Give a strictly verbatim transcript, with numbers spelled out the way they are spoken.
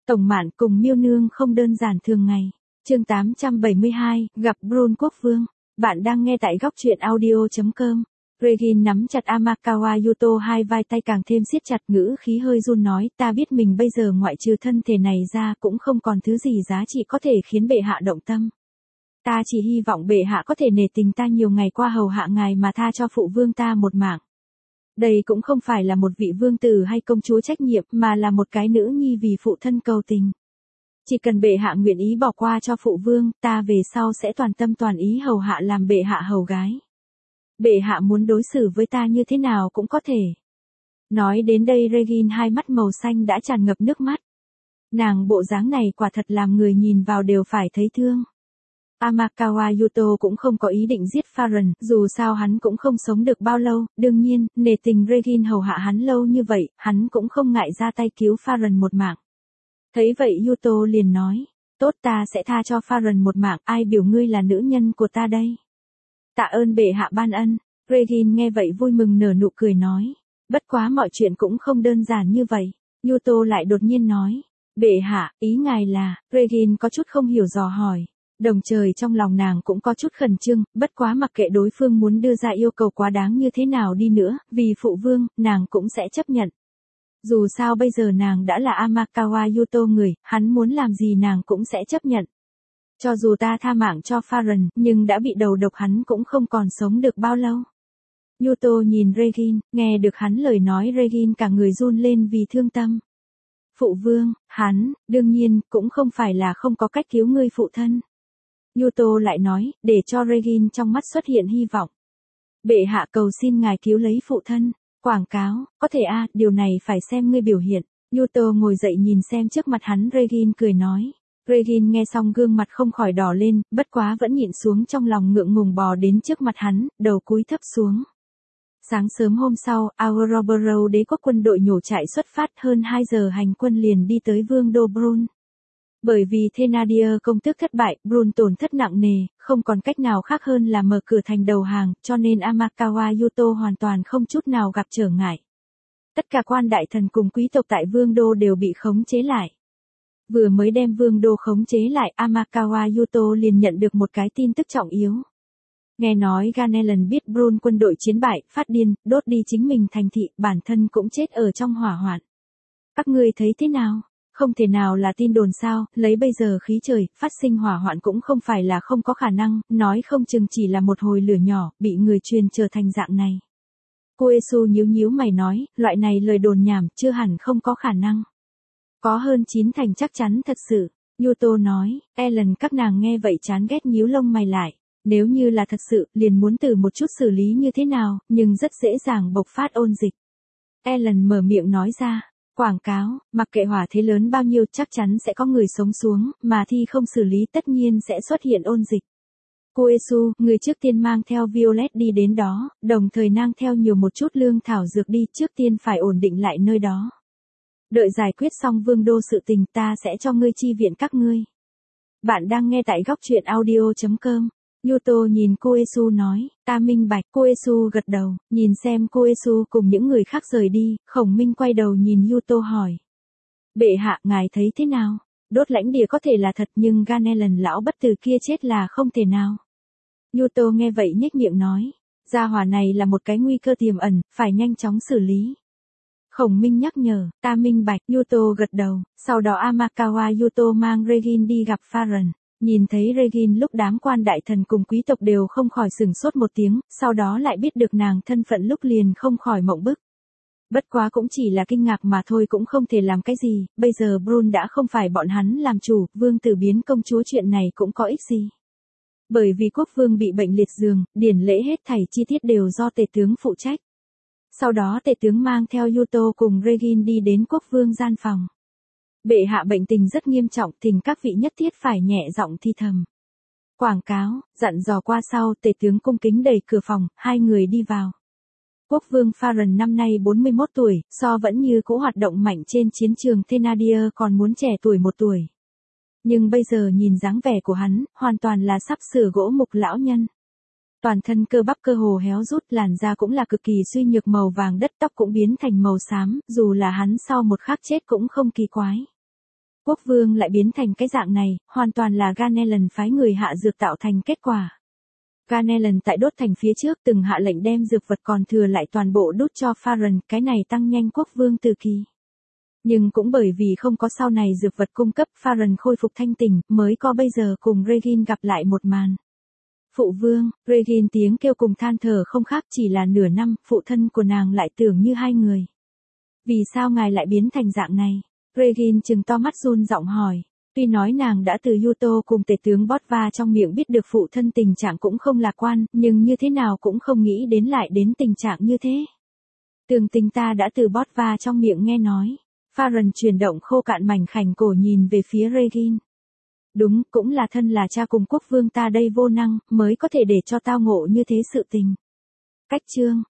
Tổng Mạn cùng Miêu Nương không đơn giản thường ngày. Chương tám trăm bảy mươi hai, gặp Brun Quốc Vương. Bạn đang nghe tại góc truyện audio chấm com. Regine nắm chặt Amakawa Yuto hai vai tay càng thêm siết chặt, ngữ khí hơi run nói, ta biết mình bây giờ ngoại trừ thân thể này ra cũng không còn thứ gì giá trị có thể khiến bệ hạ động tâm. Ta chỉ hy vọng bệ hạ có thể nể tình ta nhiều ngày qua hầu hạ ngài mà tha cho phụ vương ta một mạng. Đây cũng không phải là một vị vương tử hay công chúa trách nhiệm mà là một cái nữ nhi vì phụ thân cầu tình. Chỉ cần bệ hạ nguyện ý bỏ qua cho phụ vương, ta về sau sẽ toàn tâm toàn ý hầu hạ làm bệ hạ hầu gái. Bệ hạ muốn đối xử với ta như thế nào cũng có thể. Nói đến đây Regine hai mắt màu xanh đã tràn ngập nước mắt. Nàng bộ dáng này quả thật làm người nhìn vào đều phải thấy thương. Amakawa Yuto cũng không có ý định giết Farron, dù sao hắn cũng không sống được bao lâu, đương nhiên, nể tình Regine hầu hạ hắn lâu như vậy, hắn cũng không ngại ra tay cứu Farron một mạng. Thấy vậy Yuto liền nói, tốt ta sẽ tha cho Farron một mạng, ai biểu ngươi là nữ nhân của ta đây. Tạ ơn bệ hạ ban ân. Regine nghe vậy vui mừng nở nụ cười nói, bất quá mọi chuyện cũng không đơn giản như vậy. Yuto lại đột nhiên nói, bệ hạ, ý ngài là, Regine có chút không hiểu dò hỏi. Đồng trời trong lòng nàng cũng có chút khẩn trương, bất quá mặc kệ đối phương muốn đưa ra yêu cầu quá đáng như thế nào đi nữa, vì phụ vương, nàng cũng sẽ chấp nhận. Dù sao bây giờ nàng đã là Amakawa Yuto người, hắn muốn làm gì nàng cũng sẽ chấp nhận. Cho dù ta tha mạng cho Farron, nhưng đã bị đầu độc hắn cũng không còn sống được bao lâu. Yuto nhìn Regine, nghe được hắn lời nói Regine cả người run lên vì thương tâm. Phụ vương, hắn, đương nhiên, cũng không phải là không có cách cứu ngươi phụ thân. Yuto lại nói, để cho Regine trong mắt xuất hiện hy vọng. Bệ hạ cầu xin ngài cứu lấy phụ thân. Quảng cáo, có thể a, à, điều này phải xem ngươi biểu hiện. Yuto ngồi dậy nhìn xem trước mặt hắn Regine cười nói. Regine nghe xong gương mặt không khỏi đỏ lên, bất quá vẫn nhịn xuống trong lòng ngượng ngùng bò đến trước mặt hắn, đầu cúi thấp xuống. Sáng sớm hôm sau, Auroboro đế quốc quân đội nhổ trại xuất phát hơn hai giờ hành quân liền đi tới vương đô Brun. Bởi vì Thénardier công tước thất bại, Brun tổn thất nặng nề, không còn cách nào khác hơn là mở cửa thành đầu hàng, cho nên Amakawa Yuto hoàn toàn không chút nào gặp trở ngại. Tất cả quan đại thần cùng quý tộc tại vương đô đều bị khống chế lại. Vừa mới đem vương đô khống chế lại, Amakawa Yuto liền nhận được một cái tin tức trọng yếu. Nghe nói Ganelon biết Brun quân đội chiến bại, phát điên, đốt đi chính mình thành thị, bản thân cũng chết ở trong hỏa hoạn. Các ngươi thấy thế nào? Không thể nào là tin đồn sao, lấy bây giờ khí trời, phát sinh hỏa hoạn cũng không phải là không có khả năng, nói không chừng chỉ là một hồi lửa nhỏ, bị người truyền trở thành dạng này. Koesu nhíu nhíu mày nói, loại này lời đồn nhảm, chưa hẳn không có khả năng. Có hơn chín thành chắc chắn thật sự. Yuto nói, Ellen các nàng nghe vậy chán ghét nhíu lông mày lại. Nếu như là thật sự, liền muốn từ một chút xử lý như thế nào, nhưng rất dễ dàng bộc phát ôn dịch. Ellen mở miệng nói ra. Quảng cáo, mặc kệ hỏa thế lớn bao nhiêu chắc chắn sẽ có người sống xuống, mà thi không xử lý tất nhiên sẽ xuất hiện ôn dịch. Koesu, người trước tiên mang theo Violet đi đến đó, đồng thời mang theo nhiều một chút lương thảo dược đi, trước tiên phải ổn định lại nơi đó. Đợi giải quyết xong vương đô sự tình ta sẽ cho ngươi chi viện các ngươi. Bạn đang nghe tại góc truyện audio chấm com. Yuto nhìn Koesu nói, ta minh bạch. Koesu gật đầu, nhìn xem Koesu cùng những người khác rời đi, Khổng Minh quay đầu nhìn Yuto hỏi. Bệ hạ, ngài thấy thế nào? Đốt lãnh địa có thể là thật nhưng Ganelon lão bất tử kia chết là không thể nào. Yuto nghe vậy nhếch miệng nói, gia hỏa này là một cái nguy cơ tiềm ẩn, phải nhanh chóng xử lý. Khổng Minh nhắc nhở, ta minh bạch. Yuto gật đầu, sau đó Amakawa Yuto mang Regine đi gặp Farron. Nhìn thấy Regine lúc đám quan đại thần cùng quý tộc đều không khỏi sửng sốt một tiếng, sau đó lại biết được nàng thân phận lúc liền không khỏi mộng bức. Bất quá cũng chỉ là kinh ngạc mà thôi cũng không thể làm cái gì, bây giờ Brun đã không phải bọn hắn làm chủ, vương tử biến công chúa chuyện này cũng có ích gì. Bởi vì quốc vương bị bệnh liệt giường, điển lễ hết thảy chi tiết đều do tể tướng phụ trách. Sau đó tể tướng mang theo Yuto cùng Regine đi đến quốc vương gian phòng. Bệ hạ bệnh tình rất nghiêm trọng, thỉnh các vị nhất thiết phải nhẹ giọng thi thầm. Quảng cáo, dặn dò qua sau, tể tướng cung kính đẩy cửa phòng, hai người đi vào. Quốc vương Farron năm nay bốn mươi mốt tuổi, so vẫn như cũ hoạt động mạnh trên chiến trường Thénardier còn muốn trẻ tuổi một tuổi. Nhưng bây giờ nhìn dáng vẻ của hắn, hoàn toàn là sắp sửa gỗ mục lão nhân. Toàn thân cơ bắp cơ hồ héo rút, làn da cũng là cực kỳ suy nhược, màu vàng đất, tóc cũng biến thành màu xám, dù là hắn sau một khắc chết cũng không kỳ quái. quốc vương lại biến thành cái dạng này, hoàn toàn là Ganelon phái người hạ dược tạo thành kết quả. Ganelon tại đốt thành phía trước từng hạ lệnh đem dược vật còn thừa lại toàn bộ đút cho Pharon, cái này tăng nhanh quốc vương từ kỳ. Nhưng cũng bởi vì không có sau này dược vật cung cấp, Pharon khôi phục thanh tỉnh, mới có bây giờ cùng Regine gặp lại một màn. Phụ vương, Regine tiếng kêu cùng than thở không khác, chỉ là nửa năm, phụ thân của nàng lại tưởng như hai người. Vì sao ngài lại biến thành dạng này? Regine trừng to mắt run giọng hỏi. Tuy nói nàng đã từ Yuto cùng tể tướng Botva trong miệng biết được phụ thân tình trạng cũng không lạc quan, nhưng như thế nào cũng không nghĩ đến lại đến tình trạng như thế. Tường tình ta đã từ Botva trong miệng nghe nói. Pharon chuyển động khô cạn mảnh khảnh cổ nhìn về phía Regine. Đúng, cũng là thân là cha cùng quốc vương ta đây vô năng, mới có thể để cho tao ngộ như thế sự tình. Cách chương,